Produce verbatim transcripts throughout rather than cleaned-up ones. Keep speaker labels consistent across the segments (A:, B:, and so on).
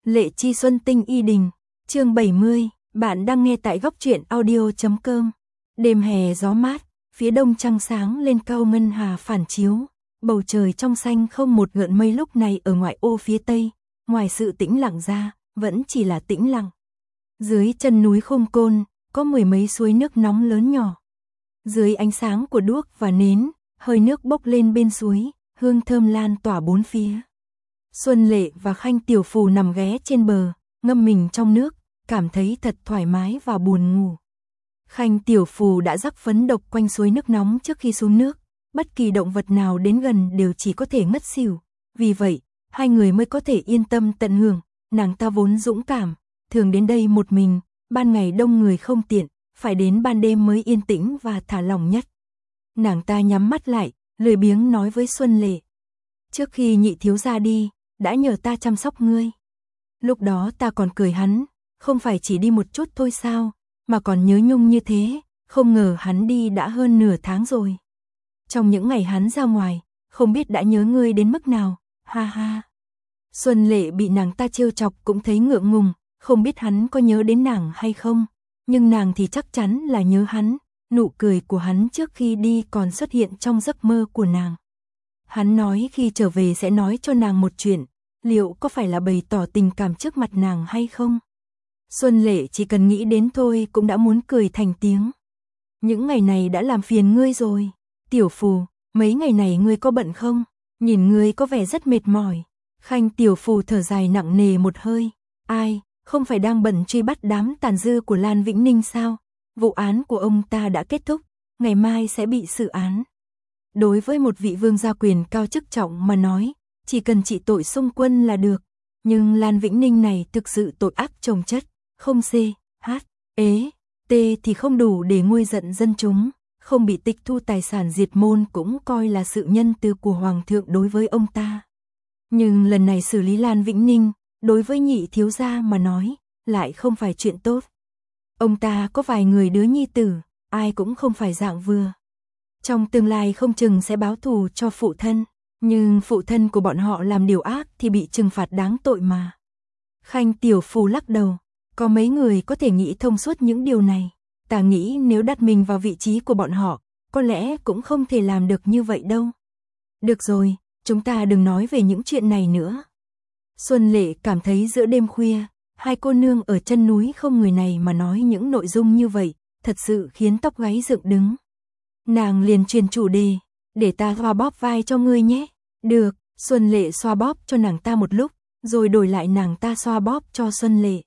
A: Lệ Chi Xuân Tinh Y Đình, chương bảy mươi, bạn đang nghe tại góc truyện audio chấm com. Đêm hè gió mát, phía đông trăng sáng lên cao ngân hà phản chiếu, bầu trời trong xanh không một gợn mây lúc này ở ngoại ô phía tây, ngoài sự tĩnh lặng ra, vẫn chỉ là tĩnh lặng. Dưới chân núi Khung Côn, có mười mấy suối nước nóng lớn nhỏ. Dưới ánh sáng của đuốc và nến, hơi nước bốc lên bên suối, hương thơm lan tỏa bốn phía. Xuân Lệ và Khanh Tiểu Phù nằm ghé trên bờ, ngâm mình trong nước, cảm thấy thật thoải mái và buồn ngủ. Khanh Tiểu Phù đã rắc phấn độc quanh suối nước nóng trước khi xuống nước, bất kỳ động vật nào đến gần đều chỉ có thể ngất xỉu. Vì vậy, hai người mới có thể yên tâm tận hưởng. Nàng ta vốn dũng cảm, thường đến đây một mình, ban ngày đông người không tiện, phải đến ban đêm mới yên tĩnh và thả lỏng nhất. Nàng ta nhắm mắt lại, lười biếng nói với Xuân Lệ: "Trước khi nhị thiếu gia đi, đã nhờ ta chăm sóc ngươi. Lúc đó ta còn cười hắn, không phải chỉ đi một chút thôi sao, mà còn nhớ nhung như thế, không ngờ hắn đi đã hơn nửa tháng rồi. Trong những ngày hắn ra ngoài, không biết đã nhớ ngươi đến mức nào, ha ha." Xuân Lệ bị nàng ta trêu chọc cũng thấy ngượng ngùng, không biết hắn có nhớ đến nàng hay không, nhưng nàng thì chắc chắn là nhớ hắn, nụ cười của hắn trước khi đi còn xuất hiện trong giấc mơ của nàng. Hắn nói khi trở về sẽ nói cho nàng một chuyện, liệu có phải là bày tỏ tình cảm trước mặt nàng hay không? Xuân Lệ chỉ cần nghĩ đến thôi cũng đã muốn cười thành tiếng. "Những ngày này đã làm phiền ngươi rồi. Tiểu Phù, mấy ngày này ngươi có bận không? Nhìn ngươi có vẻ rất mệt mỏi." Khanh Tiểu Phù thở dài nặng nề một hơi. "Ai, không phải đang bận truy bắt đám tàn dư của Lan Vĩnh Ninh sao? Vụ án của ông ta đã kết thúc, ngày mai sẽ bị xử án." Đối với một vị vương gia quyền cao chức trọng mà nói, chỉ cần trị tội xung quân là được. Nhưng Lan Vĩnh Ninh này thực sự tội ác chồng chất, không c, h, ế, t thì không đủ để nguôi giận dân chúng, không bị tịch thu tài sản diệt môn cũng coi là sự nhân từ của Hoàng thượng đối với ông ta. Nhưng lần này xử lý Lan Vĩnh Ninh, đối với nhị thiếu gia mà nói, lại không phải chuyện tốt. Ông ta có vài người đứa nhi tử, ai cũng không phải dạng vừa. Trong tương lai không chừng sẽ báo thù cho phụ thân, nhưng phụ thân của bọn họ làm điều ác thì bị trừng phạt đáng tội mà. Khanh Tiểu Phù lắc đầu, có mấy người có thể nghĩ thông suốt những điều này. Ta nghĩ nếu đặt mình vào vị trí của bọn họ, có lẽ cũng không thể làm được như vậy đâu. Được rồi, chúng ta đừng nói về những chuyện này nữa. Xuân Lệ cảm thấy giữa đêm khuya, hai cô nương ở chân núi không người này mà nói những nội dung như vậy, thật sự khiến tóc gáy dựng đứng. Nàng liền truyền chủ đề, "Để ta xoa bóp vai cho ngươi nhé." "Được." Xuân Lệ xoa bóp cho nàng ta một lúc, rồi đổi lại nàng ta xoa bóp cho Xuân Lệ.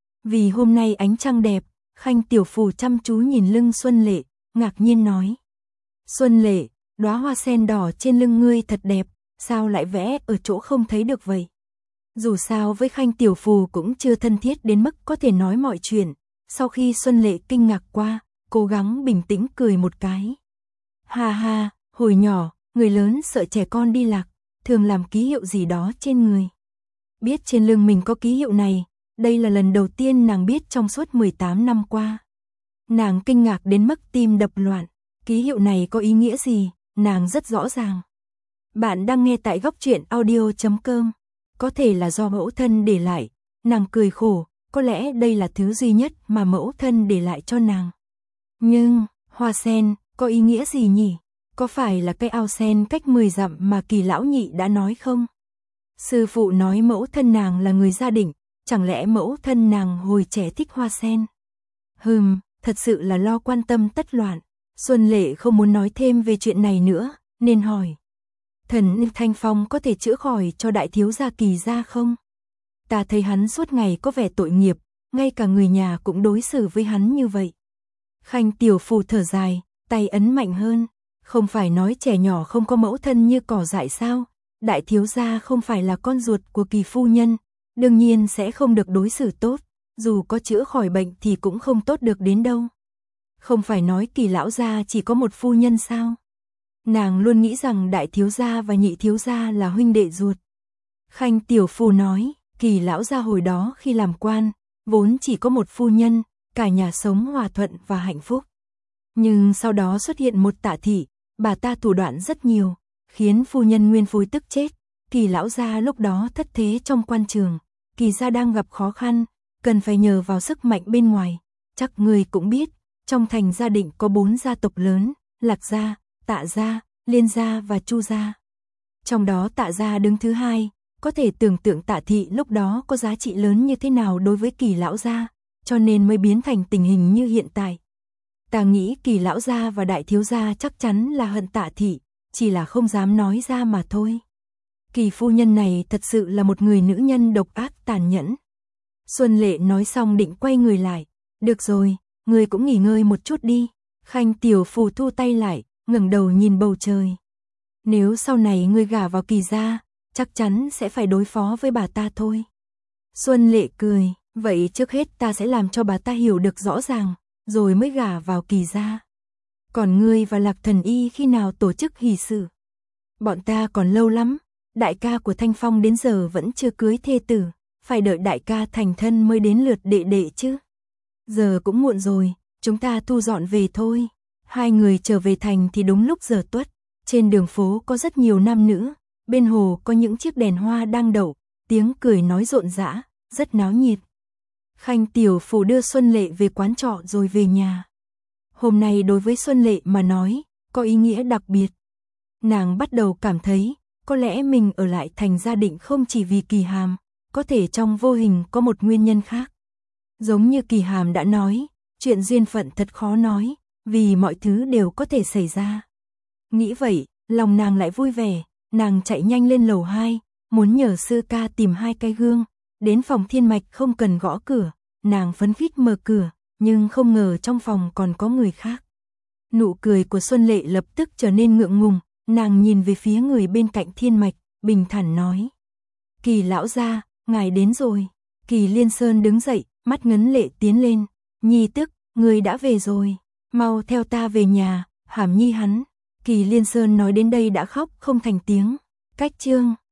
A: Vì hôm nay ánh trăng đẹp, Khanh Tiểu Phù chăm chú nhìn lưng Xuân Lệ, ngạc nhiên nói: "Xuân Lệ, đóa hoa sen đỏ trên lưng ngươi thật đẹp, sao lại vẽ ở chỗ không thấy được vậy?" Dù sao với Khanh Tiểu Phù cũng chưa thân thiết đến mức có thể nói mọi chuyện, sau khi Xuân Lệ kinh ngạc qua, cố gắng bình tĩnh cười một cái. "Ha ha, hồi nhỏ, người lớn sợ trẻ con đi lạc, thường làm ký hiệu gì đó trên người. Biết trên lưng mình có ký hiệu này, đây là lần đầu tiên nàng biết trong suốt mười tám năm qua." Nàng kinh ngạc đến mức tim đập loạn, ký hiệu này có ý nghĩa gì, nàng rất rõ ràng. Bạn đang nghe tại góc truyện audio chấm com. Có thể là do mẫu thân để lại, nàng cười khổ, có lẽ đây là thứ duy nhất mà mẫu thân để lại cho nàng. Nhưng, hoa sen, có ý nghĩa gì nhỉ? Có phải là cây ao sen cách mười dặm mà Kỳ lão nhị đã nói không? Sư phụ nói mẫu thân nàng là người gia định, chẳng lẽ mẫu thân nàng hồi trẻ thích hoa sen? Hừm, thật sự là lo quan tâm tất loạn. Xuân Lệ không muốn nói thêm về chuyện này nữa, nên hỏi: "Thần Thanh Phong có thể chữa khỏi cho đại thiếu gia Kỳ gia không? Ta thấy hắn suốt ngày có vẻ tội nghiệp, ngay cả người nhà cũng đối xử với hắn như vậy." Khanh Tiểu Phù thở dài, tay ấn mạnh hơn. "Không phải nói trẻ nhỏ không có mẫu thân như cỏ dại sao? Đại thiếu gia không phải là con ruột của Kỳ phu nhân, đương nhiên sẽ không được đối xử tốt, dù có chữa khỏi bệnh thì cũng không tốt được đến đâu. Không phải nói Kỳ lão gia chỉ có một phu nhân sao? Nàng luôn nghĩ rằng đại thiếu gia và nhị thiếu gia là huynh đệ ruột." Khanh Tiểu Phù nói, "Kỳ lão gia hồi đó khi làm quan, vốn chỉ có một phu nhân, cả nhà sống hòa thuận và hạnh phúc. Nhưng sau đó xuất hiện một Tạ thị, bà ta thủ đoạn rất nhiều, khiến phu nhân nguyên phối tức chết. Kỳ lão gia lúc đó thất thế trong quan trường, Kỳ gia đang gặp khó khăn, cần phải nhờ vào sức mạnh bên ngoài. Chắc người cũng biết, trong thành gia định có bốn gia tộc lớn, Lạc gia, Tạ gia, Liên gia và Chu gia. Trong đó Tạ gia đứng thứ hai, có thể tưởng tượng Tạ thị lúc đó có giá trị lớn như thế nào đối với Kỳ lão gia, cho nên mới biến thành tình hình như hiện tại. Ta nghĩ Kỳ lão gia và đại thiếu gia chắc chắn là hận Tạ thị, chỉ là không dám nói ra mà thôi. Kỳ phu nhân này thật sự là một người nữ nhân độc ác tàn nhẫn. Xuân Lệ nói xong định quay người lại. Được rồi, người cũng nghỉ ngơi một chút đi. Khanh tiểu phù thu tay lại, ngẩng đầu nhìn bầu trời. Nếu sau này ngươi gả vào Kỳ gia, chắc chắn sẽ phải đối phó với bà ta thôi. Xuân Lệ cười, vậy trước hết ta sẽ làm cho bà ta hiểu được rõ ràng, rồi mới gả vào Kỳ gia. Còn ngươi và Lạc Thần Y khi nào tổ chức hỷ sự? Bọn ta còn lâu lắm, đại ca của Thanh Phong đến giờ vẫn chưa cưới thê tử, phải đợi đại ca thành thân mới đến lượt đệ đệ chứ. Giờ cũng muộn rồi, chúng ta thu dọn về thôi. Hai người trở về thành thì đúng lúc giờ tuất, trên đường phố có rất nhiều nam nữ, bên hồ có những chiếc đèn hoa đang đậu, tiếng cười nói rộn rã, rất náo nhiệt. Khanh tiểu phủ đưa Xuân Lệ về quán trọ rồi về nhà. Hôm nay đối với Xuân Lệ mà nói, có ý nghĩa đặc biệt. Nàng bắt đầu cảm thấy, có lẽ mình ở lại thành gia định không chỉ vì Kỳ Hàm, có thể trong vô hình có một nguyên nhân khác. Giống như Kỳ Hàm đã nói, chuyện duyên phận thật khó nói, vì mọi thứ đều có thể xảy ra. Nghĩ vậy, lòng nàng lại vui vẻ, nàng chạy nhanh lên lầu hai, muốn nhờ sư ca tìm hai cái gương, đến phòng Thiên Mạch không cần gõ cửa, nàng phấn khích mở cửa, nhưng không ngờ trong phòng còn có người khác. Nụ cười của Xuân Lệ lập tức trở nên ngượng ngùng, nàng nhìn về phía người bên cạnh Thiên Mạch, bình thản nói. Kỳ lão gia, ngài đến rồi. Kỳ Liên Sơn đứng dậy, mắt ngấn lệ tiến lên. Nhi tức, người đã về rồi. Mau theo ta về nhà, Hàm Nhi hắn. Kỳ Liên Sơn nói đến đây đã khóc không thành tiếng. Cách chương